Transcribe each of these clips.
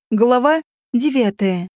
Глава 9.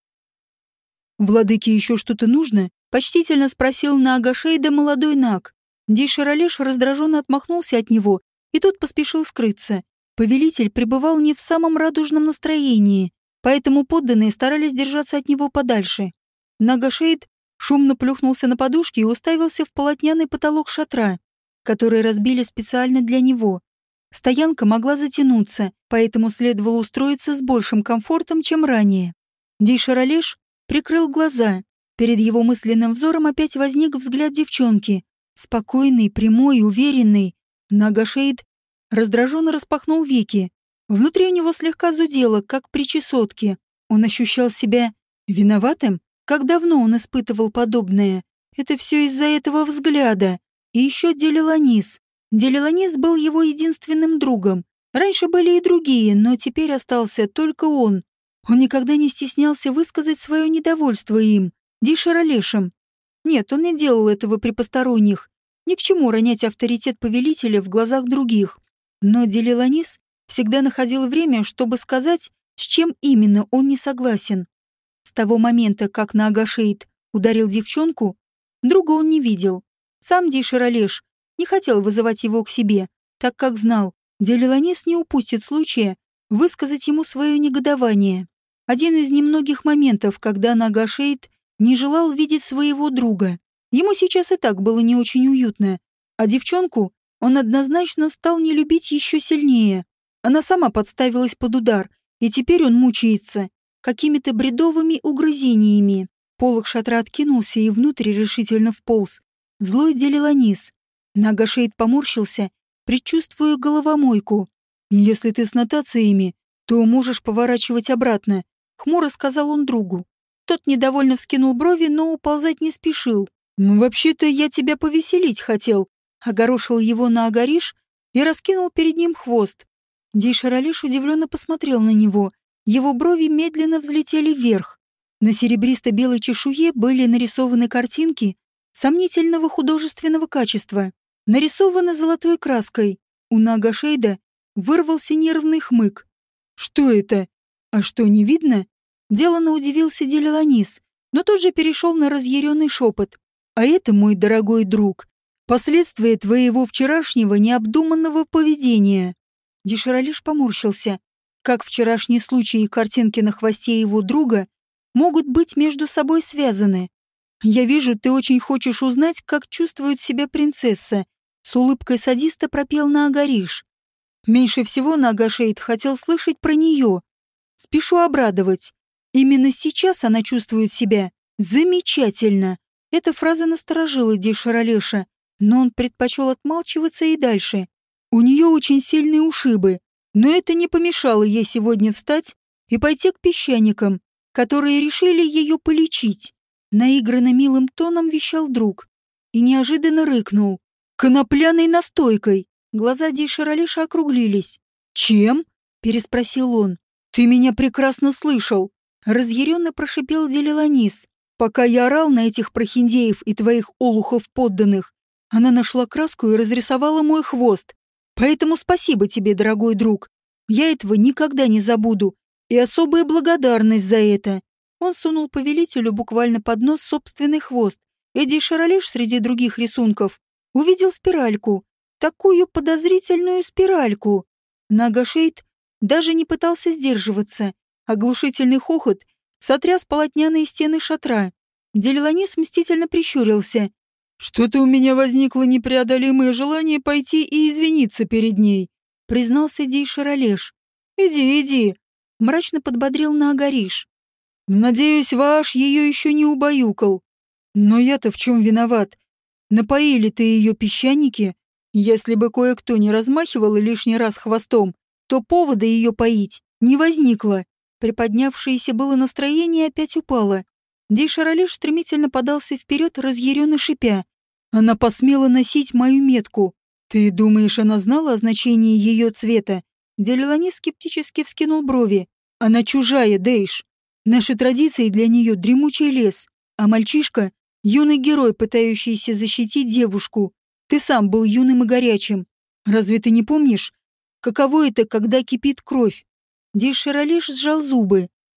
«Владыке еще что-то нужно?» — почтительно спросил Наагашейда молодой Наг. Дейшаралеш раздраженно отмахнулся от него, и тот поспешил скрыться. Повелитель пребывал не в самом радужном настроении, поэтому подданные старались держаться от него подальше. Наагашейд шумно плюхнулся на подушки и уставился в полотняный потолок шатра, который разбили специально для него. Стоянка могла затянуться, поэтому следовало устроиться с большим комфортом, чем ранее. Дейшаралеш прикрыл глаза. Перед его мысленным взором опять возник взгляд девчонки. Спокойный, прямой, уверенный. Наагашейд раздраженно распахнул веки. Внутри у него слегка зудело, как при чесотке. Он ощущал себя виноватым. Как давно он испытывал подобное? Это все из-за этого взгляда. И еще Делиланис. Делиланис был его единственным другом. Раньше были и другие, но теперь остался только он. Он никогда не стеснялся высказать свое недовольство им, Дейшаралешем. Нет, он не делал этого при посторонних. Ни к чему ронять авторитет повелителя в глазах других. Но Делиланис всегда находил время, чтобы сказать, с чем именно он не согласен. С того момента, как Наагашейд ударил девчонку, друга он не видел. Сам Дейшаралеш не хотел вызывать его к себе, так как знал, Делиланис не упустит случая высказать ему свое негодование. Один из немногих моментов, когда Наагашейд не желал видеть своего друга. Ему сейчас и так было не очень уютно, а девчонку он однозначно стал не любить еще сильнее. Она сама подставилась под удар, и теперь он мучается какими-то бредовыми угрызениями. Полог шатра откинулся, и внутрь решительно вполз злой Делиланис. Наагашейд поморщился, предчувствуя головомойку. «Если ты с нотациями, то можешь поворачивать обратно», — хмуро сказал он другу. Тот недовольно вскинул брови, но уползать не спешил. «Вообще-то я тебя повеселить хотел», — огорошил его Наагариш и раскинул перед ним хвост. Дейшаралеш удивленно посмотрел на него. Его брови медленно взлетели вверх. На серебристо-белой чешуе были нарисованы картинки сомнительного художественного качества. Нарисовано золотой краской. У Наагашейда вырвался нервный хмык. «Что это? А что, не видно?» Делано удивился Делиланис, но тут же перешел на разъяренный шепот. «А это, мой дорогой друг, последствия твоего вчерашнего необдуманного поведения». Дейшаралеш поморщился. Как вчерашний случай и картинки на хвосте его друга могут быть между собой связаны? «Я вижу, ты очень хочешь узнать, как чувствует себя принцесса», — с улыбкой садиста пропел Наагариш. Меньше всего Наагашейд хотел слышать про нее. Спешу обрадовать. Именно сейчас она чувствует себя замечательно. Эта фраза насторожила Дейшаралеша, но он предпочел отмалчиваться и дальше. У нее очень сильные ушибы, но это не помешало ей сегодня встать и пойти к песчаникам, которые решили ее полечить. Наигранно милым тоном вещал друг и неожиданно рыкнул. «Конопляной настойкой!» Глаза Дейшаралеша округлились. «Чем?» — переспросил он. «Ты меня прекрасно слышал!» Разъяренно прошипел Делиланис. «Пока я орал на этих прохиндеев и твоих олухов подданных, она нашла краску и разрисовала мой хвост. Поэтому спасибо тебе, дорогой друг. Я этого никогда не забуду, и особая благодарность за это». Он сунул повелителю буквально под нос собственный хвост, и Дейшаралеш среди других рисунков увидел спиральку. Такую подозрительную спиральку. Наагашейд даже не пытался сдерживаться. Оглушительный хохот сотряс полотняные стены шатра. Делиланис мстительно прищурился. «Что-то у меня возникло непреодолимое желание пойти и извиниться перед ней», — признался Дейшаралеш. «Иди, иди», — мрачно подбодрил Наагариш. «Надеюсь, Вааш ее еще не убаюкал. Но я-то в чем виноват? Напоили ты ее песчаники? Если бы кое-кто не размахивал лишний раз хвостом, то повода ее поить не возникло». Приподнявшееся было настроение опять упало. Дейшаралеш стремительно подался вперед, разъяренно шипя. «Она посмела носить мою метку. Ты думаешь, она знала о значении ее цвета?» Делиланис скептически вскинул брови. «Она чужая, Дейш. Наши традиции для нее дремучий лес, а мальчишка — юный герой, пытающийся защитить девушку. Ты сам был юным и горячим. Разве ты не помнишь, каково это, когда кипит кровь?» Дейшаралеш сжал зубы.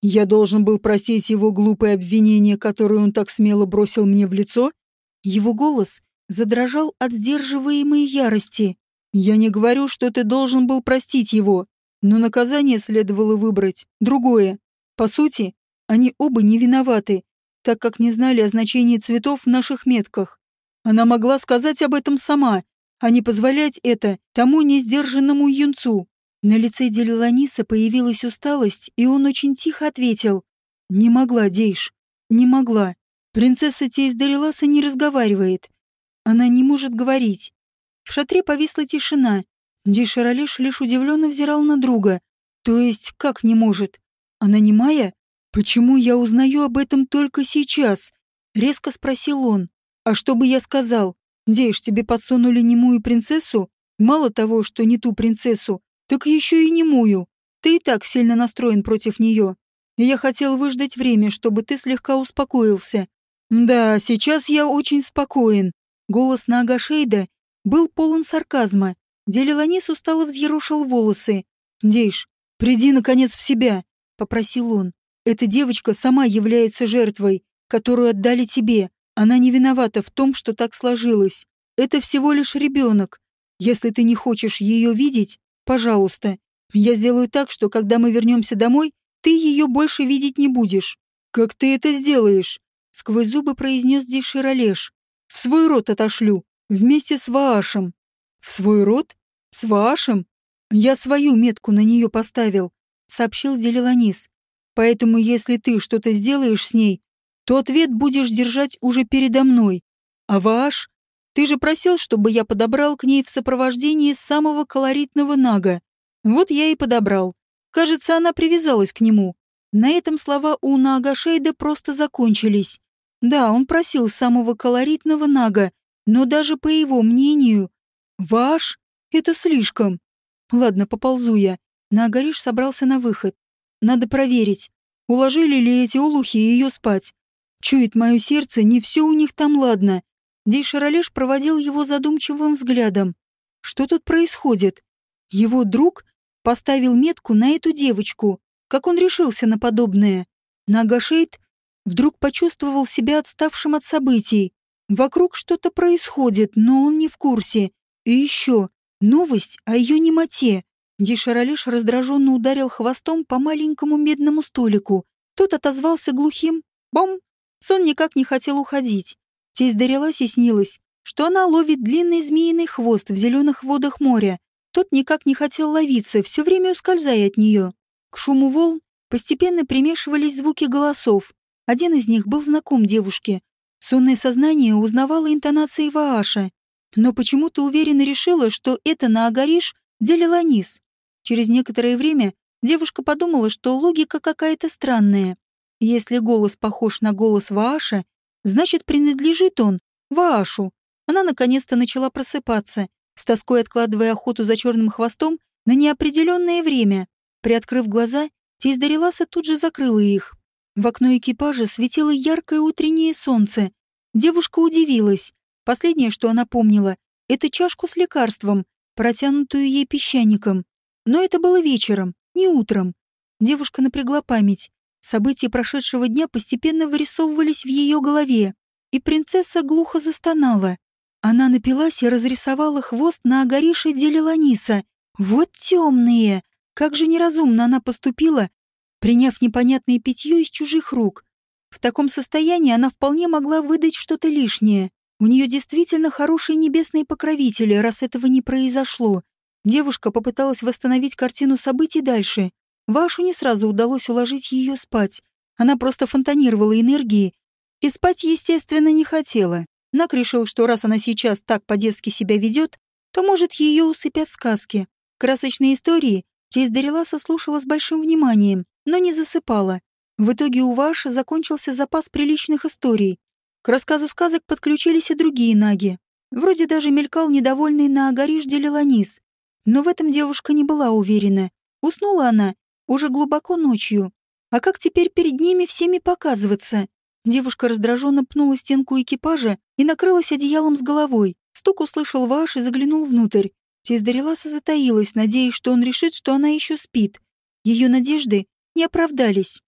Я должен был простить его глупое обвинение, которое он так смело бросил мне в лицо? Его голос задрожал от сдерживаемой ярости. Я не говорю, что ты должен был простить его, но наказание следовало выбрать другое. По сути, они оба не виноваты, так как не знали о значении цветов в наших метках. Она могла сказать об этом сама, а не позволять это тому несдержанному юнцу. На лице Делиланиса появилась усталость, и он очень тихо ответил: «Не могла, Дейш, не могла. Принцесса Тейс Дариласа не разговаривает. Она не может говорить». В шатре повисла тишина. Дейш Аралеш лишь удивленно взирал на друга. «То есть как не может? Она немая? Почему я узнаю об этом только сейчас?» Резко спросил он. «А что бы я сказал? Дейш, тебе подсунули немую принцессу? Мало того, что не ту принцессу, так еще и немую. Ты и так сильно настроен против нее. И я хотел выждать время, чтобы ты слегка успокоился». «Да, сейчас я очень спокоен». Голос Наага Шейда был полон сарказма. Делиланис устало взъерошил волосы. «Дейш, приди, наконец, в себя», — попросил он. «Эта девочка сама является жертвой, которую отдали тебе. Она не виновата в том, что так сложилось. Это всего лишь ребенок. Если ты не хочешь ее видеть, пожалуйста, я сделаю так, что когда мы вернемся домой, ты ее больше видеть не будешь». «Как ты это сделаешь?» — сквозь зубы произнес Дейш Аралеш. «В свой рот отошлю, вместе с Ваашем». «В свой рот? С Ваашем? Я свою метку на нее поставил», — сообщил Делиланис. «Поэтому если ты что-то сделаешь с ней, то ответ будешь держать уже передо мной. А Вааш? Ты же просил, чтобы я подобрал к ней в сопровождении самого колоритного нага. Вот я и подобрал. Кажется, она привязалась к нему». На этом слова у Наага Шейда просто закончились. Да, он просил самого колоритного нага, но даже по его мнению... Вааш? Это слишком. Ладно, поползу я. Наагариш собрался на выход. Надо проверить, уложили ли эти олухи ее спать. Чует мое сердце, не все у них там ладно. Дейш Аралеш проводил его задумчивым взглядом. Что тут происходит? Его друг поставил метку на эту девочку. Как он решился на подобное? Наага Шейд вдруг почувствовал себя отставшим от событий. Вокруг что-то происходит, но он не в курсе. И еще новость о ее немоте. Дейш Аралеш раздраженно ударил хвостом по маленькому медному столику. Тот отозвался глухим «бом». Сон никак не хотел уходить. Тесть Дариласе снилось, что она ловит длинный змеиный хвост в зеленых водах моря. Тот никак не хотел ловиться, все время ускользая от нее. К шуму волн постепенно примешивались звуки голосов. Один из них был знаком девушке. Сонное сознание узнавало интонации Вааша, но почему-то уверенно решила, что это Наагариш Делиланис. Через некоторое время девушка подумала, что логика какая-то странная. Если голос похож на голос Вааша, значит, принадлежит он Ваашу. Она наконец-то начала просыпаться, с тоской откладывая охоту за черным хвостом на неопределенное время. Приоткрыв глаза, тесть Дариласа тут же закрыла их. В окно экипажа светило яркое утреннее солнце. Девушка удивилась. Последнее, что она помнила, это чашку с лекарством, протянутую ей песчаником. Но это было вечером, не утром. Девушка напрягла память. События прошедшего дня постепенно вырисовывались в ее голове, и принцесса глухо застонала. Она напилась и разрисовала хвост на Агарише Делиланиса. Вот темные! Как же неразумно она поступила, приняв непонятное питье из чужих рук. В таком состоянии она вполне могла выдать что-то лишнее. У нее действительно хорошие небесные покровители, раз этого не произошло. Девушка попыталась восстановить картину событий дальше. Вашу не сразу удалось уложить ее спать. Она просто фонтанировала энергией и спать, естественно, не хотела. Нак решил, что раз она сейчас так по-детски себя ведет, то, может, ее усыпят сказки. Красочные истории тесть Дариласа слушала с большим вниманием, но не засыпала. В итоге у Ваша закончился запас приличных историй. К рассказу сказок подключились и другие наги. Вроде даже мелькал недовольный Наагариш Делиланис. Но в этом девушка не была уверена. Уснула она уже глубоко ночью. А как теперь перед ними всеми показываться? Девушка раздраженно пнула стенку экипажа и накрылась одеялом с головой. Стук услышал Ваш и заглянул внутрь. Тесть Дариласа затаилась, надеясь, что он решит, что она еще спит. Ее надежды не оправдались.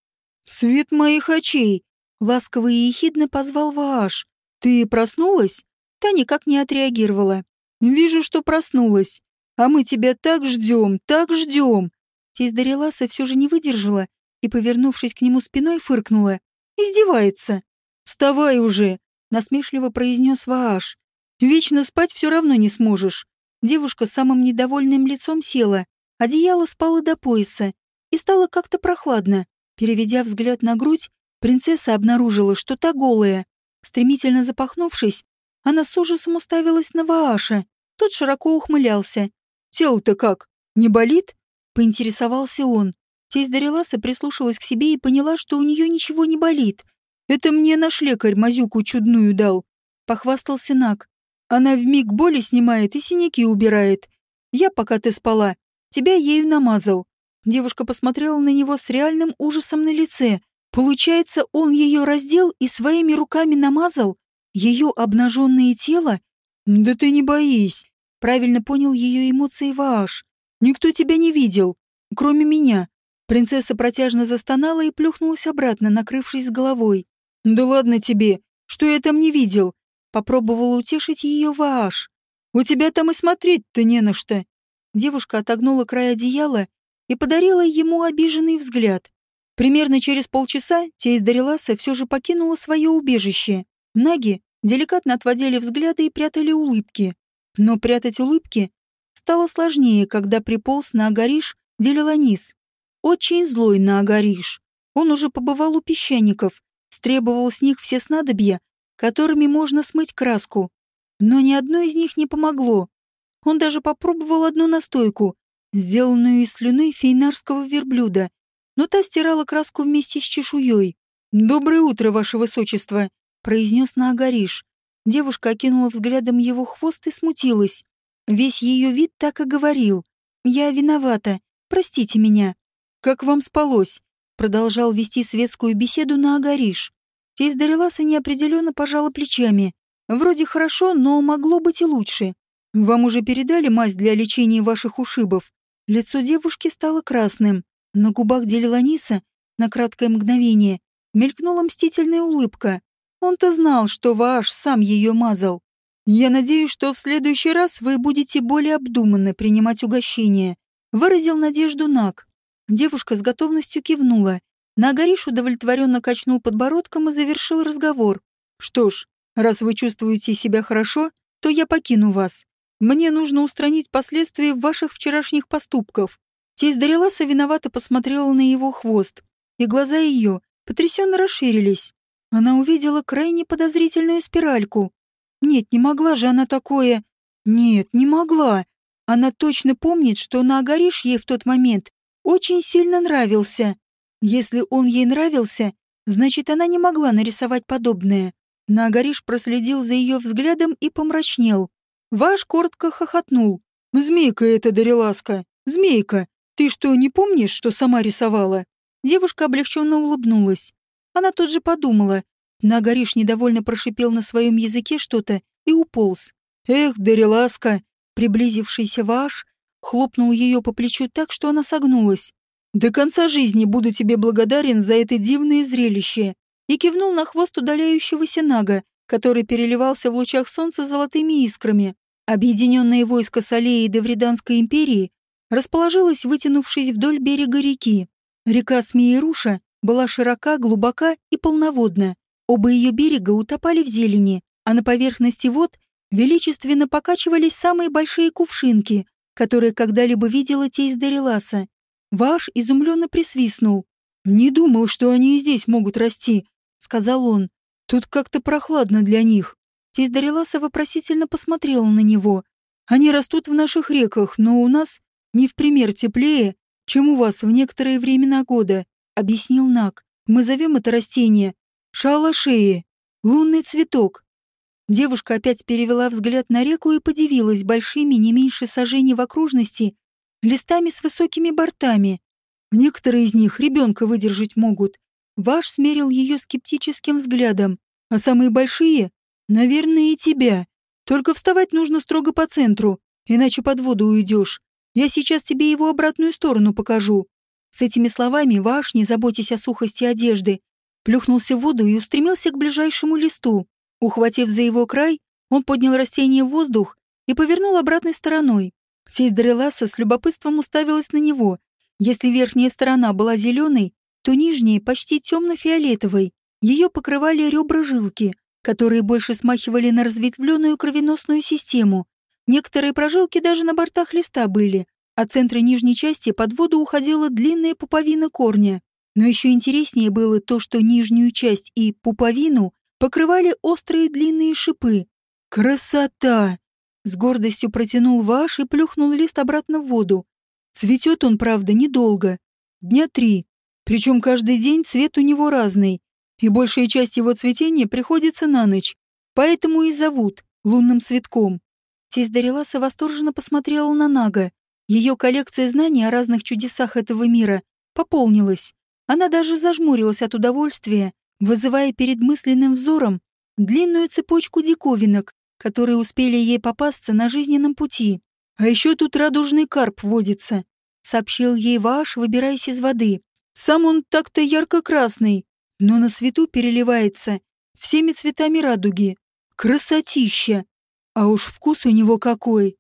«Свет моих очей!» — ласково и ехидно позвал Вааш. «Ты проснулась?» Та никак не отреагировала. «Вижу, что проснулась. А мы тебя так ждем, так ждем!» Тесть Дариласа все же не выдержала и, повернувшись к нему спиной, фыркнула. «Издевается!» «Вставай уже!» — насмешливо произнес Вааш. «Вечно спать все равно не сможешь». Девушка с самым недовольным лицом села, одеяло спало до пояса, и стало как-то прохладно. Переведя взгляд на грудь, принцесса обнаружила, что та голая. Стремительно запахнувшись, она с ужасом уставилась на Вааша. Тот широко ухмылялся. «Тело-то как? Не болит?» — поинтересовался он. Тесть Дариласа прислушалась к себе и поняла, что у нее ничего не болит. «Это мне наш лекарь мазюку чудную дал», — похвастался Наг. «Она вмиг боли снимает и синяки убирает. Я, пока ты спала, тебя ею намазал». Девушка посмотрела на него с реальным ужасом на лице. Получается, он ее раздел и своими руками намазал? Ее обнаженное тело? «Да ты не боись», — правильно понял ее эмоции Вааш. «Никто тебя не видел, кроме меня». Принцесса протяжно застонала и плюхнулась обратно, накрывшись с головой. «Да ладно тебе, что я там не видел?» Попробовала утешить ее Вааш. «У тебя там и смотреть-то не на что». Девушка отогнула край одеяла и подарила ему обиженный взгляд. Примерно через полчаса тесть Дариласа все же покинула свое убежище. Наги деликатно отводили взгляды и прятали улыбки. Но прятать улыбки стало сложнее, когда приполз на Агариш Делиланис. Очень злой на Агариш. Он уже побывал у песчаников, стребовал с них все снадобья, которыми можно смыть краску. Но ни одно из них не помогло. Он даже попробовал одну настойку, сделанную из слюны фейнарского верблюда, но та стирала краску вместе с чешуей. «Доброе утро, ваше высочество», — произнес Наагариш. Девушка окинула взглядом его хвост и смутилась. Весь ее вид так и говорил. «Я виновата. Простите меня». «Как вам спалось?» — продолжал вести светскую беседу Наагариш. Тесть Дариласа неопределенно пожала плечами. «Вроде хорошо, но могло быть и лучше. Вам уже передали мазь для лечения ваших ушибов?» Лицо девушки стало красным. На губах Делиланиса на краткое мгновение мелькнула мстительная улыбка. Он-то знал, что Вааш сам ее мазал. «Я надеюсь, что в следующий раз вы будете более обдуманно принимать угощение», — выразил надежду Наг. Девушка с готовностью кивнула. Наагариш удовлетворенно качнул подбородком и завершил разговор. «Что ж, раз вы чувствуете себя хорошо, то я покину вас. Мне нужно устранить последствия ваших вчерашних поступков». Тесть Дариласа виновато посмотрела на его хвост, и глаза ее потрясенно расширились. Она увидела крайне подозрительную спиральку. Нет, не могла же она такое... Нет, не могла. Она точно помнит, что Наагариш ей в тот момент очень сильно нравился. Если он ей нравился, значит, она не могла нарисовать подобное. Наагариш проследил за ее взглядом и помрачнел. Ваш коротко хохотнул. «Змейка это, Дариласка, змейка. Ты что, не помнишь, что сама рисовала?» Девушка облегченно улыбнулась. Она тут же подумала. Наагариш недовольно прошипел на своем языке что-то и уполз. «Эх, Дариласка!» Приблизившийся Вааш хлопнул ее по плечу так, что она согнулась. «До конца жизни буду тебе благодарен за это дивное зрелище!» И кивнул на хвост удаляющегося Нага, который переливался в лучах солнца золотыми искрами. Объединенное войско Салеи и Девриданской империи расположилось, вытянувшись вдоль берега реки. Река Смееруша была широка, глубока и полноводна. Оба ее берега утопали в зелени, а на поверхности вод величественно покачивались самые большие кувшинки, которые когда-либо видела тесть Дариласа. Вааш изумленно присвистнул. «Не думал, что они и здесь могут расти», — сказал он. «Тут как-то прохладно для них». Тесть Дариласа вопросительно посмотрела на него. «Они растут в наших реках, но у нас не в пример теплее, чем у вас в некоторые времена года», — объяснил Наг. «Мы зовем это растение шалашеи, лунный цветок». Девушка опять перевела взгляд на реку и подивилась большими, не меньше сажений в окружности, листами с высокими бортами. Некоторые из них ребенка выдержать могут. Ваш смерил ее скептическим взглядом. А самые большие, наверное, и тебя. Только вставать нужно строго по центру, иначе под воду уйдешь. Я сейчас тебе его обратную сторону покажу. С этими словами Вааш, не заботясь о сухости одежды, плюхнулся в воду и устремился к ближайшему листу. Ухватив за его край, он поднял растение в воздух и повернул обратной стороной. Тесть Дареласа с любопытством уставилась на него. Если верхняя сторона была зеленой, то нижняя почти темно-фиолетовой. Ее покрывали ребра-жилки, которые больше смахивали на разветвленную кровеносную систему. Некоторые прожилки даже на бортах листа были, а центра нижней части под воду уходила длинная пуповина корня. Но еще интереснее было то, что нижнюю часть и пуповину покрывали острые длинные шипы. «Красота!» — с гордостью протянул Вааш и плюхнул лист обратно в воду. Цветет он, правда, недолго. Дня 3. Причем каждый день цвет у него разный, и большая часть его цветения приходится на ночь. Поэтому и зовут лунным цветком. Тесть Дареласа восторженно посмотрела на Нага. Ее коллекция знаний о разных чудесах этого мира пополнилась. Она даже зажмурилась от удовольствия, вызывая перед мысленным взором длинную цепочку диковинок, которые успели ей попасться на жизненном пути. «А еще тут радужный карп водится», — сообщил ей Вааш, выбираясь из воды. «Сам он так-то ярко-красный, но на свету переливается всеми цветами радуги. Красотища! А уж вкус у него какой!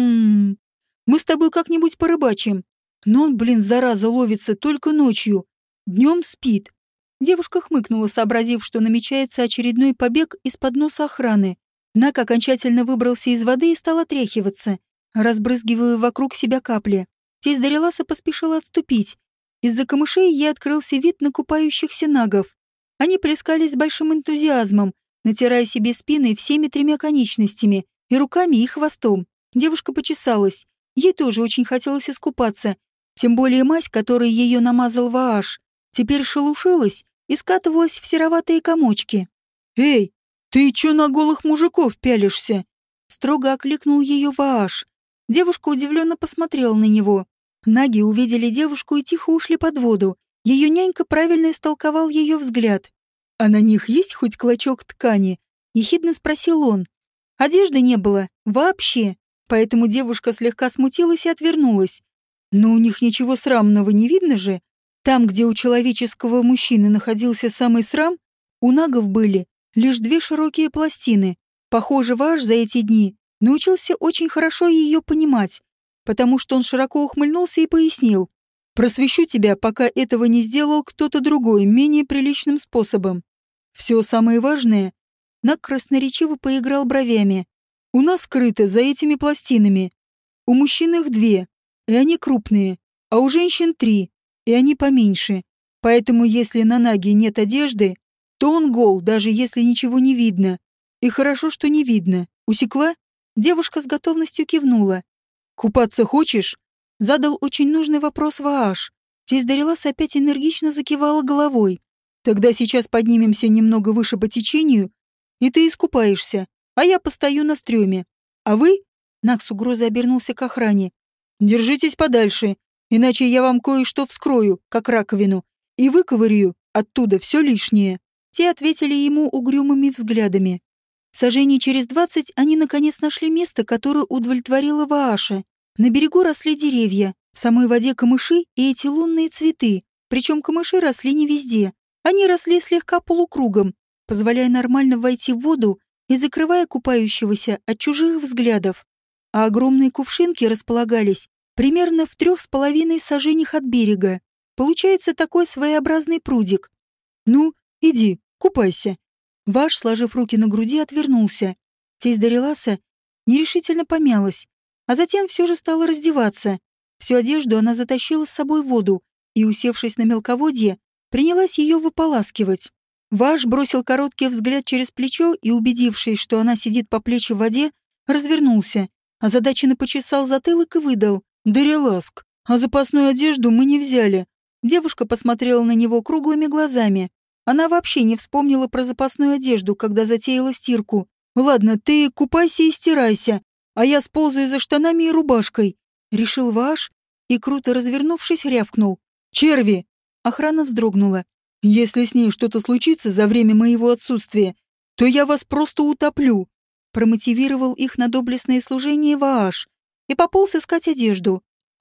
Мы с тобой как-нибудь порыбачим. Но он, блин, зараза, ловится только ночью. Днем спит». Девушка хмыкнула, сообразив, что намечается очередной побег из-под носа охраны. Нак окончательно выбрался из воды и стал отряхиваться, разбрызгивая вокруг себя капли. Тесть Дареласа поспешила отступить. Из-за камышей ей открылся вид на купающихся нагов. Они плескались с большим энтузиазмом, натирая себе спины всеми 3 конечностями, и руками, и хвостом. Девушка почесалась. Ей тоже очень хотелось искупаться. Тем более мазь, которой ее намазал Вааш, теперь шелушилась и скатывалась в сероватые комочки. «Эй, ты чё на голых мужиков пялишься?» Строго окликнул ее Вааш. Девушка удивленно посмотрела на него. Наги увидели девушку и тихо ушли под воду. Ее нянька правильно истолковал ее взгляд. «А на них есть хоть клочок ткани?» — ехидно спросил он. Одежды не было. Вообще. Поэтому девушка слегка смутилась и отвернулась. Но у них ничего срамного не видно же. Там, где у человеческого мужчины находился самый срам, у нагов были лишь 2 широкие пластины. Похоже, Вааш за эти дни научился очень хорошо ее понимать, потому что он широко ухмыльнулся и пояснил. «Просвещу тебя, пока этого не сделал кто-то другой, менее приличным способом. Все самое важное». Наг красноречиво поиграл бровями. «У нас скрыто за этими пластинами. У мужчин их 2, и они крупные, а у женщин 3, и они поменьше. Поэтому если на Наге нет одежды, то он гол, даже если ничего не видно. И хорошо, что не видно. Усекла?» Девушка с готовностью кивнула. «Купаться хочешь?» Задал очень нужный вопрос Вааш. Тесть Дареласа опять энергично закивала головой. «Тогда сейчас поднимемся немного выше по течению, и ты искупаешься, а я постою на стреме. А вы...» Наг с угрозой обернулся к охране. «Держитесь подальше, иначе я вам кое-что вскрою, как раковину, и выковырю оттуда все лишнее». Те ответили ему угрюмыми взглядами. Сажений через 20 они наконец нашли место, которое удовлетворило Вааша. На берегу росли деревья, в самой воде камыши и эти лунные цветы, причем камыши росли не везде. Они росли слегка полукругом, позволяя нормально войти в воду и закрывая купающегося от чужих взглядов. А огромные кувшинки располагались примерно в 3,5 саженях от берега. Получается такой своеобразный прудик. «Ну, иди, купайся». Вааш, сложив руки на груди, отвернулся. Тесть Дареласа нерешительно помялась, а затем все же стала раздеваться. Всю одежду она затащила с собой в воду и, усевшись на мелководье, принялась ее выполаскивать. Вааш бросил короткий взгляд через плечо и, убедившись, что она сидит по плечи в воде, развернулся, озадаченно почесал затылок и выдал: «Дареласк, а запасную одежду мы не взяли». Девушка посмотрела на него круглыми глазами. Она вообще не вспомнила про запасную одежду, когда затеяла стирку. «Ладно, ты купайся и стирайся, а я сползаю за штанами и рубашкой», — решил Вааш и, круто развернувшись, рявкнул: «Черви!» Охрана вздрогнула. «Если с ней что-то случится за время моего отсутствия, то я вас просто утоплю», — промотивировал их на доблестное служение Вааш и пополз искать одежду.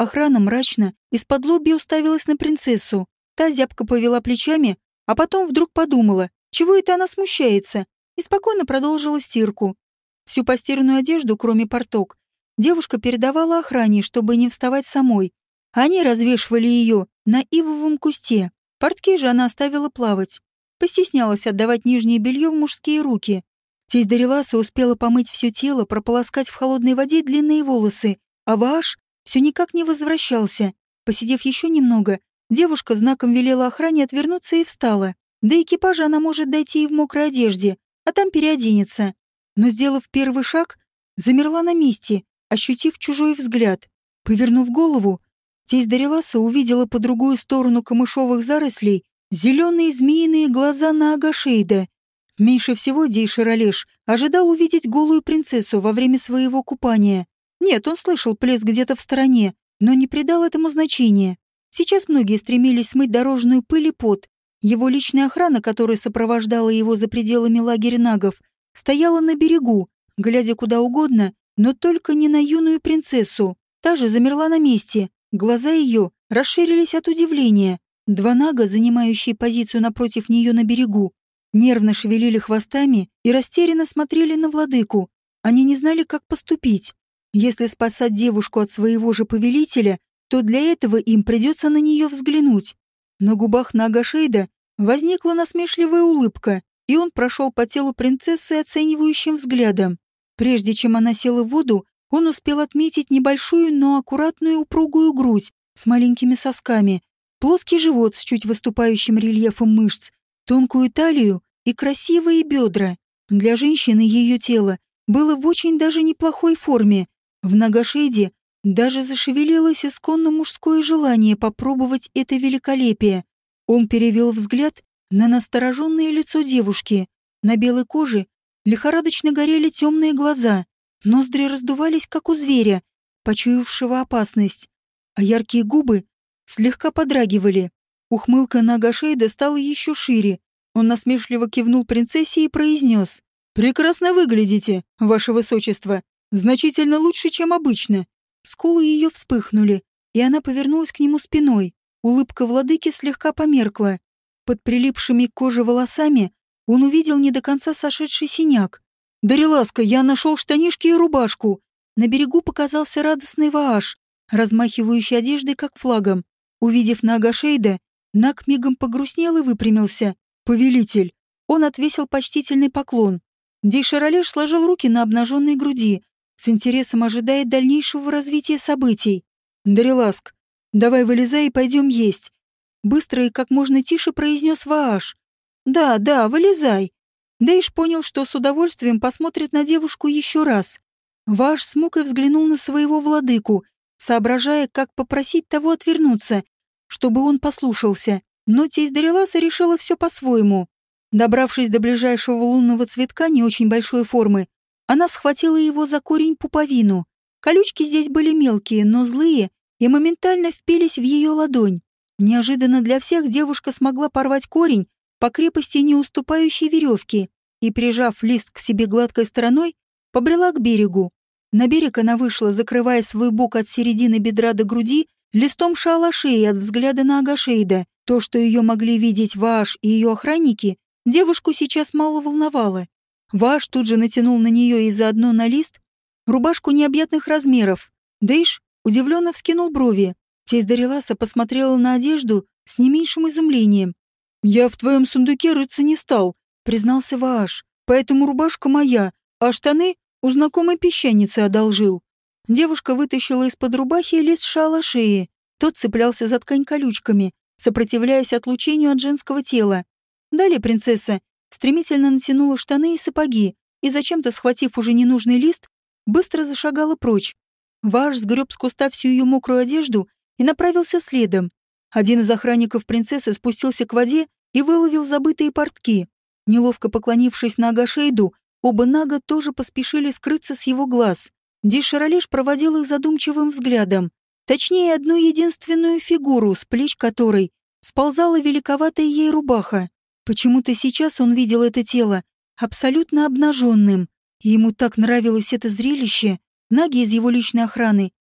Охрана мрачно исподлобья уставилась на принцессу. Та зябко повела плечами, а потом вдруг подумала, чего это она смущается, и спокойно продолжила стирку. Всю постиранную одежду, кроме порток, девушка передавала охране, чтобы не вставать самой. Они развешивали ее на ивовом кусте. Портки же она оставила плавать. Постеснялась отдавать нижнее белье в мужские руки. Тесть Дариласа успела помыть все тело, прополоскать в холодной воде длинные волосы, а Вааш все никак не возвращался. Посидев еще немного, девушка знаком велела охране отвернуться и встала. До экипажа она может дойти и в мокрой одежде, а там переоденется. Но, сделав первый шаг, замерла на месте, ощутив чужой взгляд. Повернув голову, тесть Дариласа увидела по другую сторону камышовых зарослей зеленые змеиные глаза Наага Шейда. Меньше всего Дейшер Алеш ожидал увидеть голую принцессу во время своего купания. Нет, он слышал плеск где-то в стороне, но не придал этому значения. Сейчас многие стремились смыть дорожную пыль и пот. Его личная охрана, которая сопровождала его за пределами лагеря нагов, стояла на берегу, глядя куда угодно, но только не на юную принцессу. Та же замерла на месте, глаза ее расширились от удивления. Два нага, занимающие позицию напротив нее на берегу, нервно шевелили хвостами и растерянно смотрели на владыку. Они не знали, как поступить. Если спасать девушку от своего же повелителя, то для этого им придется на нее взглянуть. На губах Наага Шейда возникла насмешливая улыбка, и он прошел по телу принцессы оценивающим взглядом. Прежде чем она села в воду, он успел отметить небольшую, но аккуратную упругую грудь с маленькими сосками, плоский живот с чуть выступающим рельефом мышц, тонкую талию и красивые бедра. Для женщины ее тело было в очень даже неплохой форме. В Наага Шейде даже зашевелилось исконно мужское желание попробовать это великолепие. Он перевел взгляд на настороженное лицо девушки. На белой коже лихорадочно горели темные глаза, ноздри раздувались, как у зверя, почуявшего опасность, а яркие губы слегка подрагивали. Ухмылка Наага Шейда стала еще шире. Он насмешливо кивнул принцессе и произнес: «Прекрасно выглядите, ваше высочество. Значительно лучше, чем обычно». Скулы ее вспыхнули, и она повернулась к нему спиной. Улыбка владыки слегка померкла. Под прилипшими к коже волосами он увидел не до конца сошедший синяк. «Дариласка, я нашел штанишки и рубашку». На берегу показался радостный Вааш, размахивающий одеждой, как флагом. Увидев Наага Шейда, Наг мигом погрустнел и выпрямился. «Повелитель». Он отвесил почтительный поклон. Дейшер Алеш сложил руки на обнаженной груди, с интересом ожидая дальнейшего развития событий. «Дариласк, давай вылезай и пойдем есть», — быстро и как можно тише произнес Вааш. «Да, да, вылезай». Дейш понял, что с удовольствием посмотрит на девушку еще раз. Вааш с мукой взглянул на своего владыку, соображая, как попросить того отвернуться, чтобы он послушался. Но тесть Дариласа решила все по-своему. Добравшись до ближайшего лунного цветка не очень большой формы, она схватила его за корень пуповину. Колючки здесь были мелкие, но злые, и моментально впились в ее ладонь. Неожиданно для всех девушка смогла порвать корень по крепости не уступающей веревки и, прижав лист к себе гладкой стороной, побрела к берегу. На берег она вышла, закрывая свой бок от середины бедра до груди листом шала шеи от взгляда Наага Шейда. То, что ее могли видеть Вааш и ее охранники, девушку сейчас мало волновало. Вааш тут же натянул на нее и заодно на лист рубашку необъятных размеров. Дейш удивленно вскинул брови. Тесть Дариласа посмотрела на одежду с не меньшим изумлением. «Я в твоем сундуке рыться не стал», — признался Вааш. «Поэтому рубашка моя, а штаны у знакомой песчаницы одолжил». Девушка вытащила из-под рубахи лист шала шеи. Тот цеплялся за ткань колючками, сопротивляясь отлучению от женского тела. Далее принцесса стремительно натянула штаны и сапоги и, зачем-то схватив уже ненужный лист, быстро зашагала прочь. Вааш сгреб с куста всю ее мокрую одежду и направился следом. Один из охранников принцессы спустился к воде и выловил забытые портки. Неловко поклонившись Наага Шейду, оба нага тоже поспешили скрыться с его глаз. Дейшер Алеш проводил их задумчивым взглядом. Точнее, одну единственную фигуру, с плеч которой сползала великоватая ей рубаха. Почему-то сейчас он видел это тело абсолютно обнаженным. И ему так нравилось это зрелище. Наги из его личной охраны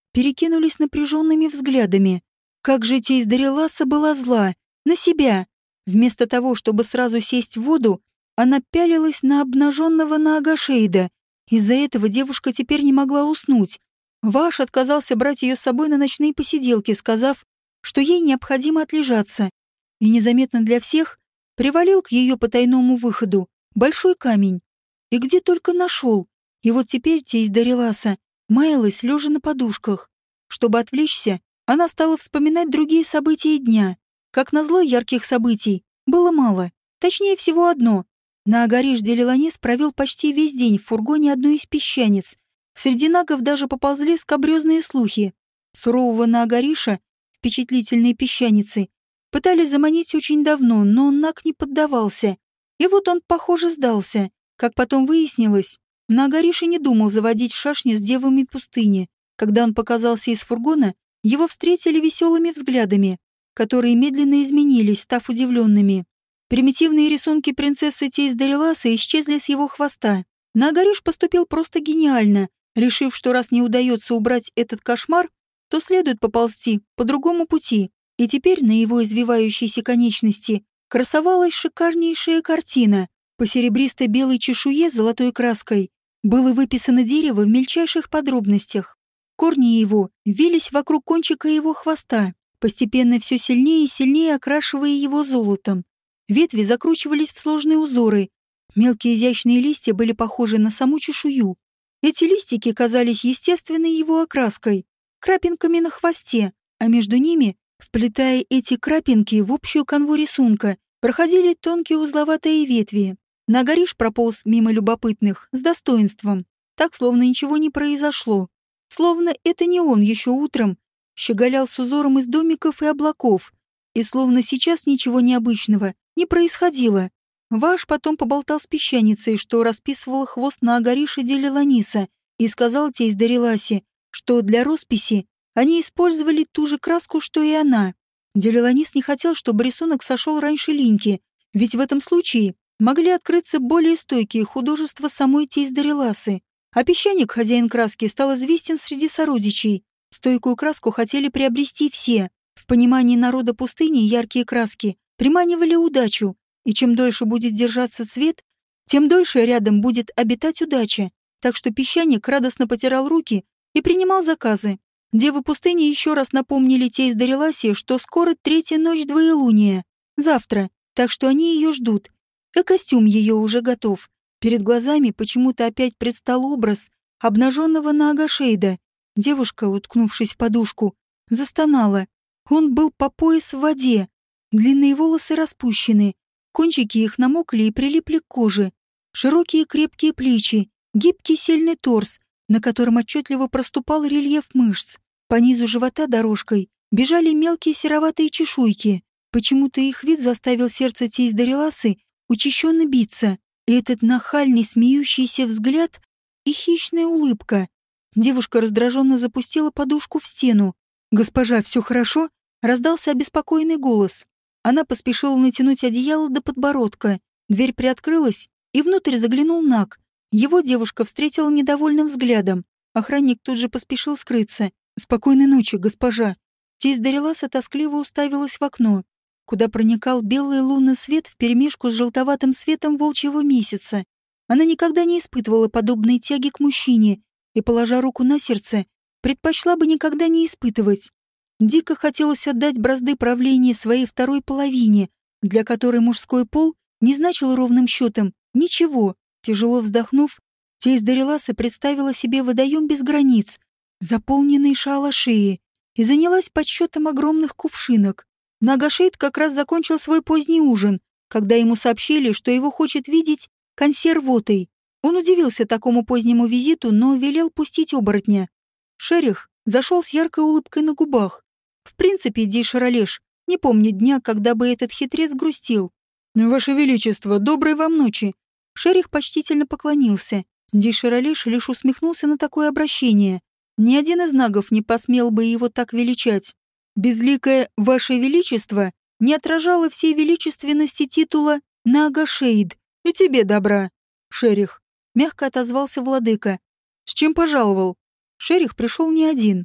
перекинулись напряженными взглядами. Как же тесть Дариласа была зла! На себя! Вместо того, чтобы сразу сесть в воду, она пялилась на обнаженного Наагашейда. Из-за этого девушка теперь не могла уснуть. Ваш отказался брать ее с собой на ночные посиделки, сказав, что ей необходимо отлежаться. И незаметно для всех привалил к ее потайному выходу большой камень. И где только нашел. И вот теперь тесть Дариласа маялась, лежа на подушках. Чтобы отвлечься, она стала вспоминать другие события дня. Как назло, ярких событий было мало. Точнее всего одно. Наагариш Делиланес провел почти весь день в фургоне одной из песчаниц. Среди нагов даже поползли скабрёзные слухи. Сурового Наагариша, впечатлительные песчаницы, пытались заманить очень давно, но наг не поддавался. И вот он, похоже, сдался. Как потом выяснилось, Наагариш и не думал заводить шашни с девами пустыни. Когда он показался из фургона, его встретили веселыми взглядами, которые медленно изменились, став удивленными. Примитивные рисунки принцессы Тейс Дариласа исчезли с его хвоста. Наагариш поступил просто гениально, решив, что раз не удается убрать этот кошмар, то следует поползти по другому пути. И теперь на его извивающейся конечности красовалась шикарнейшая картина. По серебристой белой чешуе с золотой краской было выписано дерево в мельчайших подробностях. Корни его вились вокруг кончика его хвоста, постепенно все сильнее и сильнее окрашивая его золотом. Ветви закручивались в сложные узоры. Мелкие изящные листья были похожи на саму чешую. Эти листики казались естественной его окраской, крапинками на хвосте, а между ними, вплетая эти крапинки в общую канву рисунка, проходили тонкие узловатые ветви. Наагариш прополз мимо любопытных с достоинством, так, словно ничего не произошло. Словно это не он еще утром щеголял с узором из домиков и облаков, и словно сейчас ничего необычного не происходило. Ваш потом поболтал с песчаницей, что расписывала хвост Наагариша Делиланиса, и сказал тесть Дариласе, что для росписи они использовали ту же краску, что и она. Делиланис не хотел, чтобы рисунок сошел раньше линьки, ведь в этом случае могли открыться более стойкие художества самой тесть Дариласы. А песчаник, хозяин краски, стал известен среди сородичей. Стойкую краску хотели приобрести все. В понимании народа пустыни яркие краски приманивали удачу, и чем дольше будет держаться цвет, тем дольше рядом будет обитать удача. Так что песчаник радостно потирал руки и принимал заказы. Девы пустыни еще раз напомнили тесть Дариласе, что скоро третья ночь двоелуния. Завтра, так что они ее ждут. И костюм ее уже готов. Перед глазами почему-то опять предстал образ обнаженного Наагашейда. Девушка, уткнувшись в подушку, застонала. Он был по пояс в воде. Длинные волосы распущены. Кончики их намокли и прилипли к коже. Широкие крепкие плечи, гибкий сильный торс, на котором отчетливо проступал рельеф мышц. По низу живота дорожкой бежали мелкие сероватые чешуйки. Почему-то их вид заставил сердце тесть Дариласы учащенно биться. И этот нахальный смеющийся взгляд и хищная улыбка. Девушка раздраженно запустила подушку в стену. «Госпожа, все хорошо?» — раздался обеспокоенный голос. Она поспешила натянуть одеяло до подбородка. Дверь приоткрылась, и внутрь заглянул Наг. Его девушка встретила недовольным взглядом. Охранник тут же поспешил скрыться. «Спокойной ночи, госпожа». Тесть Дариласа тоскливо уставилась в окно, куда проникал белый лунный свет вперемешку с желтоватым светом волчьего месяца. Она никогда не испытывала подобной тяги к мужчине и, положа руку на сердце, предпочла бы никогда не испытывать. Дико хотелось отдать бразды правления своей второй половине, для которой мужской пол не значил ровным счетом ничего. Тяжело вздохнув, тесть Дариласа представила себе водоем без границ, заполненный шалашеи, и занялась подсчетом огромных кувшинок. Наагашейд как раз закончил свой поздний ужин, когда ему сообщили, что его хочет видеть консервотой. Он удивился такому позднему визиту, но велел пустить оборотня. Шерих зашел с яркой улыбкой на губах. В принципе, Ди Шаролеш не помнит дня, когда бы этот хитрец грустил. «Ваше Величество, доброй вам ночи!» Шерих почтительно поклонился. Ди Шаролеш лишь усмехнулся на такое обращение. Ни один из нагов не посмел бы его так величать. Безликое «Ваше Величество» не отражало всей величественности титула Наагашейд. «И тебе добра, Шерих», — мягко отозвался владыка. «С чем пожаловал?» Шерих пришел не один.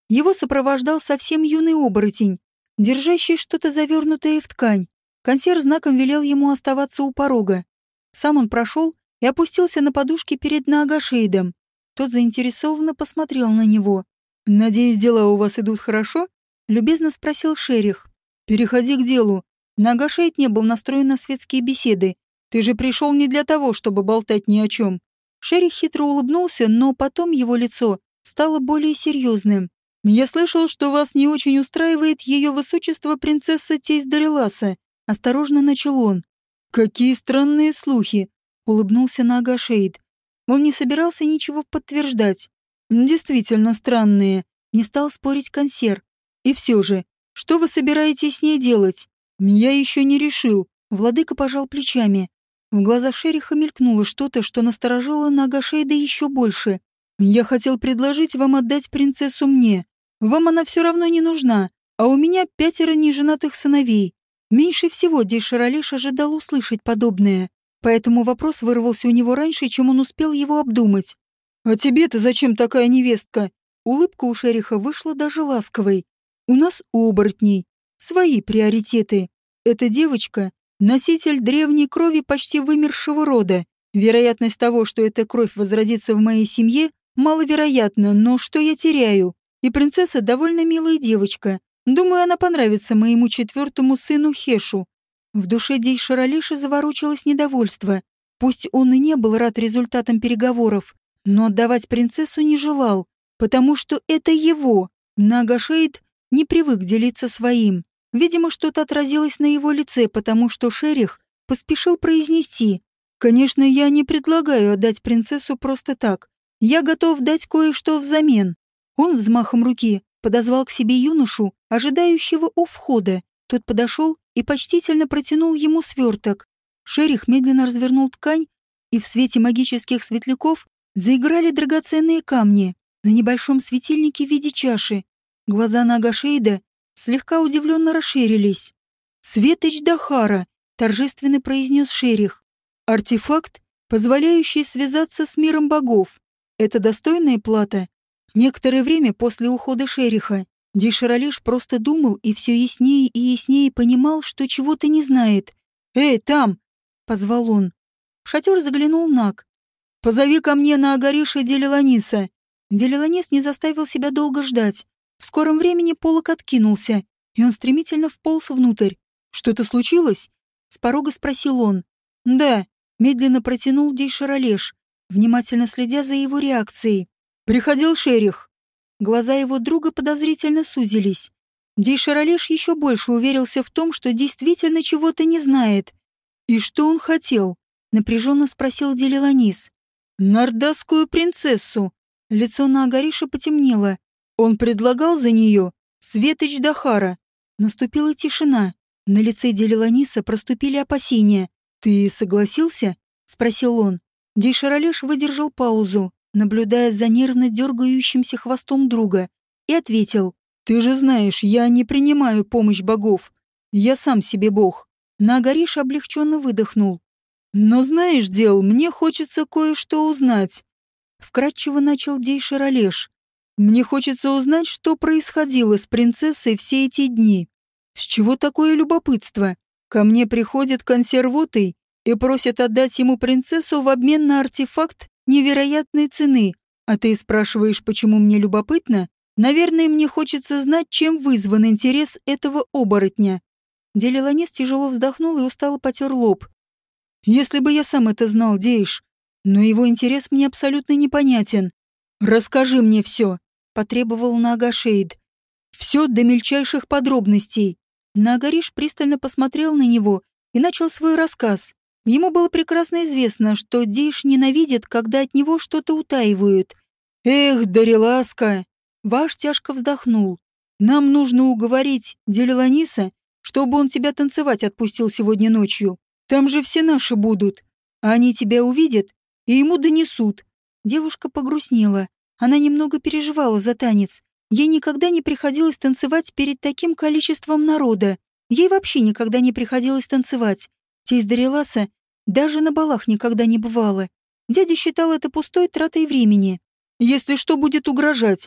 Его сопровождал совсем юный оборотень, держащий что-то завернутое в ткань. Консьерж знаком велел ему оставаться у порога. Сам он прошел и опустился на подушки перед Наагашейдом. Тот заинтересованно посмотрел на него. «Надеюсь, дела у вас идут хорошо?» — любезно спросил Шерих. «Переходи к делу. Наагашейд не был настроен на светские беседы. Ты же пришел не для того, чтобы болтать ни о чем». Шерих хитро улыбнулся, но потом его лицо стало более серьезным. «Я слышал, что вас не очень устраивает ее высочество принцесса Тейс Дареласа», — осторожно начал он. «Какие странные слухи», — улыбнулся Наагашейд. Он не собирался ничего подтверждать. «Действительно странные», — не стал спорить консьерж. «И все же, что вы собираетесь с ней делать?» «Я еще не решил», — владыка пожал плечами. В глазах Шериха мелькнуло что-то, что насторожило Наагашейда еще больше. «Я хотел предложить вам отдать принцессу мне. Вам она все равно не нужна, а у меня 5 неженатых сыновей». Меньше всего Дейшаралеш ожидал услышать подобное, поэтому вопрос вырвался у него раньше, чем он успел его обдумать. «А тебе-то зачем такая невестка?» Улыбка у Шериха вышла даже ласковой. «У нас, у оборотней, свои приоритеты. Эта девочка — носитель древней крови почти вымершего рода. Вероятность того, что эта кровь возродится в моей семье, маловероятна, но что я теряю? И принцесса довольно милая девочка. Думаю, она понравится моему 4-му сыну Хешу». В душе Дейшаралеша заворочилось недовольство. Пусть он и не был рад результатам переговоров, но отдавать принцессу не желал, потому что это его. Наагашейд не привык делиться своим. Видимо, что-то отразилось на его лице, потому что Шерих поспешил произнести: «Конечно, я не предлагаю отдать принцессу просто так. Я готов дать кое-что взамен». Он взмахом руки подозвал к себе юношу, ожидающего у входа. Тот подошел и почтительно протянул ему сверток. Шерих медленно развернул ткань, и в свете магических светляков заиграли драгоценные камни на небольшом светильнике в виде чаши. Глаза Наагашейда слегка удивленно расширились. «Светоч Дахара», — торжественно произнес Шерих. «Артефакт, позволяющий связаться с миром богов. Это достойная плата?» Некоторое время после ухода Шериха Дейшаралеш просто думал и все яснее и яснее понимал, что чего-то не знает. «Эй, там!» — позвал он. В шатер заглянул Наг. «Позови ко мне Наагариша Делиланиса». Делиланис не заставил себя долго ждать. В скором времени полог откинулся, и он стремительно вполз внутрь. «Что-то случилось?» — с порога спросил он. «Да», — медленно протянул Дейшаралеш, внимательно следя за его реакцией. «Приходил Шерих». Глаза его друга подозрительно сузились. Дейшаралеш еще больше уверился в том, что действительно чего-то не знает. «И что он хотел?» — напряженно спросил Делиланис. «Нардасскую принцессу». Лицо Наагариша потемнело. Он предлагал за нее Светоч Дахара. Наступила тишина. На лице Делиланиса проступили опасения. «Ты согласился?» — спросил он. Дейшаралеш выдержал паузу, наблюдая за нервно дергающимся хвостом друга, и ответил: «Ты же знаешь, я не принимаю помощь богов. Я сам себе бог». Наагариш облегченно выдохнул. «Но знаешь, Дел, мне хочется кое-что узнать». Вкратчиво начал Дейшаралеш. «Мне хочется узнать, что происходило с принцессой все эти дни. С чего такое любопытство? Ко мне приходит консервотый и просят отдать ему принцессу в обмен на артефакт невероятной цены. А ты спрашиваешь, почему мне любопытно? Наверное, мне хочется знать, чем вызван интерес этого оборотня». Делиланис тяжело вздохнул и устало потер лоб. «Если бы я сам это знал, Дейш, но его интерес мне абсолютно непонятен. Расскажи мне все», — потребовал Наагашейд. «Все до мельчайших подробностей». Наагариш пристально посмотрел на него и начал свой рассказ. Ему было прекрасно известно, что Дейш ненавидит, когда от него что-то утаивают. «Эх, Дареласка!» Ваш тяжко вздохнул. «Нам нужно уговорить Делиланиса, чтобы он тебя танцевать отпустил сегодня ночью. Там же все наши будут. А они тебя увидят и ему донесут». Девушка погрустнела. Она немного переживала за танец. Ей никогда не приходилось танцевать перед таким количеством народа. Ей вообще никогда не приходилось танцевать. Тесть Дареласа даже на балах никогда не бывала. Дядя считал это пустой тратой времени. «Если что будет угрожать,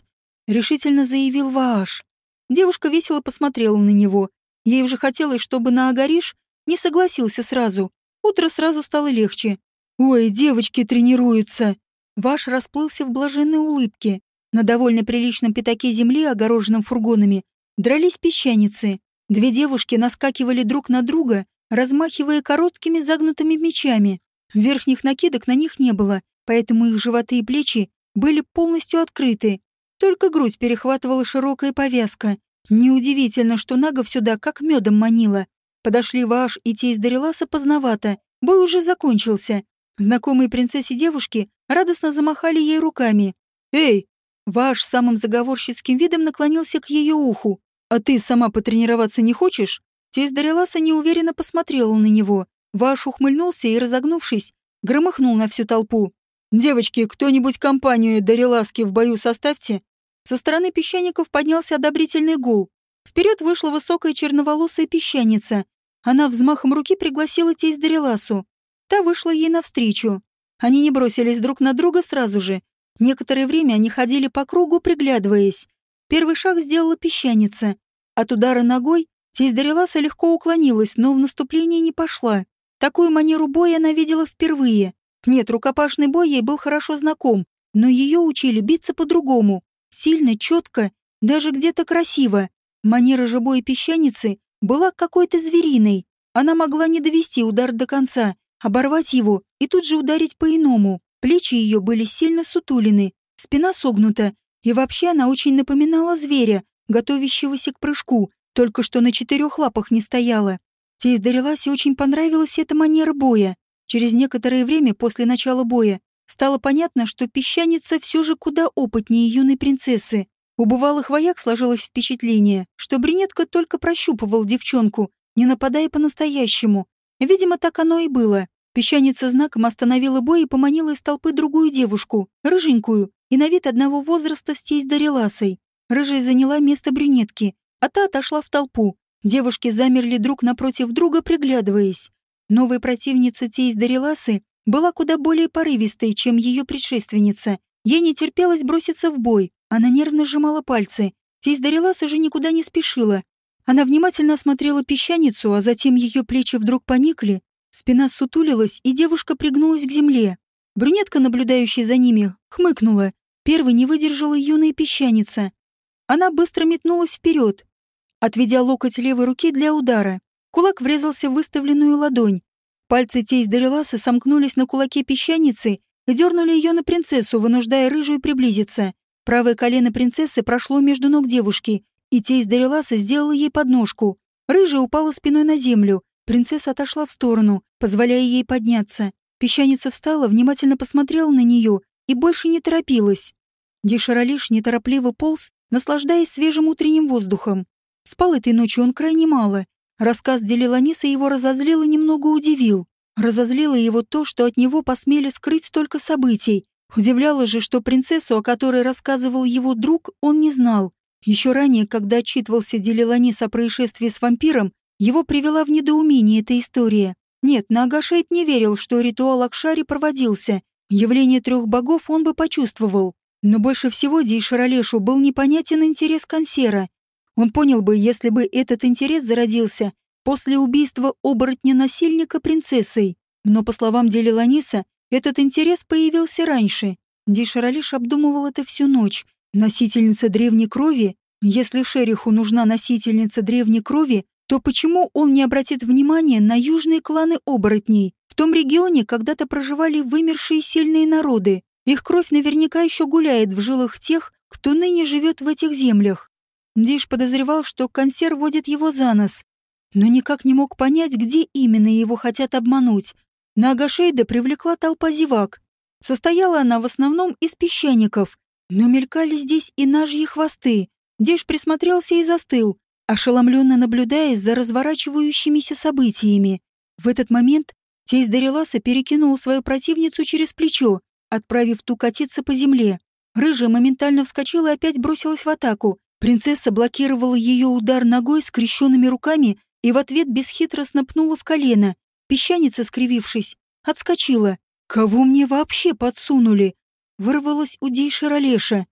решительно заявил Вааш. Девушка весело посмотрела на него. Ей уже хотелось, чтобы Наагариш не согласился сразу. Утро сразу стало легче. «Ой, девочки тренируются!» Вааш расплылся в блаженной улыбке. На довольно приличном пятаке земли, огороженном фургонами, дрались песчаницы. Две девушки наскакивали друг на друга, размахивая короткими загнутыми мечами. Верхних накидок на них не было, поэтому их животы и плечи были полностью открыты. Только грудь перехватывала широкая повязка. Неудивительно, что нагов сюда как медом манила. Подошли Вааш и те из Дариласа поздновато. Бой уже закончился. Знакомые принцессе девушки радостно замахали ей руками. «Эй!» Вааш самым заговорщицким видом наклонился к ее уху. «А ты сама потренироваться не хочешь?» Тесть Дариласа неуверенно посмотрела на него. Вааш ухмыльнулся и, разогнувшись, громыхнул на всю толпу. «Девочки, кто-нибудь компанию Дариласки в бою составьте?» Со стороны песчаников поднялся одобрительный гул. Вперед вышла высокая черноволосая песчаница. Она взмахом руки пригласила тесть Дариласу. Та вышла ей навстречу. Они не бросились друг на друга сразу же. Некоторое время они ходили по кругу, приглядываясь. Первый шаг сделала песчаница. От удара ногой тесть Дариласа легко уклонилась, но в наступление не пошла. Такую манеру боя она видела впервые. Нет, рукопашный бой ей был хорошо знаком, но ее учили биться по-другому. Сильно, четко, даже где-то красиво. Манера же боя песчаницы была какой-то звериной. Она могла не довести удар до конца, оборвать его и тут же ударить по-иному. Плечи ее были сильно сутулины, спина согнута, и вообще она очень напоминала зверя, готовящегося к прыжку, только что на 4 лапах не стояла. Тесть Дариласе очень понравилась эта манера боя. Через некоторое время после начала боя стало понятно, что песчаница все же куда опытнее юной принцессы. У бывалых вояк сложилось впечатление, что брюнетка только прощупывал девчонку, не нападая по-настоящему. Видимо, так оно и было. Песчаница знаком остановила бой и поманила из толпы другую девушку, рыженькую, и на вид одного возраста с тесть Дариласой. Рыжая заняла место брюнетки, а та отошла в толпу. Девушки замерли друг напротив друга, приглядываясь. Новая противница тесть Дариласы была куда более порывистой, чем ее предшественница. Ей не терпелось броситься в бой. Она нервно сжимала пальцы. Тесть Дариласа же никуда не спешила. Она внимательно осмотрела песчаницу, а затем ее плечи вдруг поникли, спина сутулилась, и девушка пригнулась к земле. Брюнетка, наблюдающая за ними, хмыкнула. Первой не выдержала юная песчаница. Она быстро метнулась вперед, отведя локоть левой руки для удара. Кулак врезался в выставленную ладонь. Пальцы тесть Дариласа сомкнулись на кулаке песчаницы и дернули ее на принцессу, вынуждая рыжую приблизиться. Правое колено принцессы прошло между ног девушки, и тесть Дариласа сделала ей подножку. Рыжая упала спиной на землю. Принцесса отошла в сторону, позволяя ей подняться. Песчаница встала, внимательно посмотрела на нее и больше не торопилась. Дишаралеш неторопливо полз, наслаждаясь свежим утренним воздухом. Спал этой ночью он крайне мало. Рассказ Делиланиса его разозлил и немного удивил. Разозлило его то, что от него посмели скрыть столько событий. Удивляло же, что принцессу, о которой рассказывал его друг, он не знал. Еще ранее, когда отчитывался Делиланис о происшествии с вампиром, его привела в недоумение эта история. Нет, Наагашейд не верил, что ритуал Акшари проводился. Явление 3 богов он бы почувствовал. Но больше всего Дейшаралешу был непонятен интерес Консера. Он понял бы, если бы этот интерес зародился после убийства оборотня-насильника принцессой. Но, по словам Делиланиса, этот интерес появился раньше. Дейшаралеш обдумывал это всю ночь. Носительница древней крови? Если Шериху нужна носительница древней крови, то почему он не обратит внимания на южные кланы оборотней? В том регионе когда-то проживали вымершие сильные народы. Их кровь наверняка еще гуляет в жилах тех, кто ныне живет в этих землях. Дейш подозревал, что Консер водит его за нос, но никак не мог понять, где именно его хотят обмануть. Наагашейда привлекла толпа зевак. Состояла она в основном из песчаников, но мелькали здесь и нажьи хвосты. Дейш присмотрелся и застыл, ошеломленно наблюдая за разворачивающимися событиями. В этот момент тесть Дариласа перекинул свою противницу через плечо, отправив ту катиться по земле. Рыжая моментально вскочила и опять бросилась в атаку. Принцесса блокировала ее удар ногой скрещенными руками и в ответ бесхитростно пнула в колено. Песчаница, скривившись, отскочила. «Кого мне вообще подсунули?» Вырвалась у Дейшаралеша.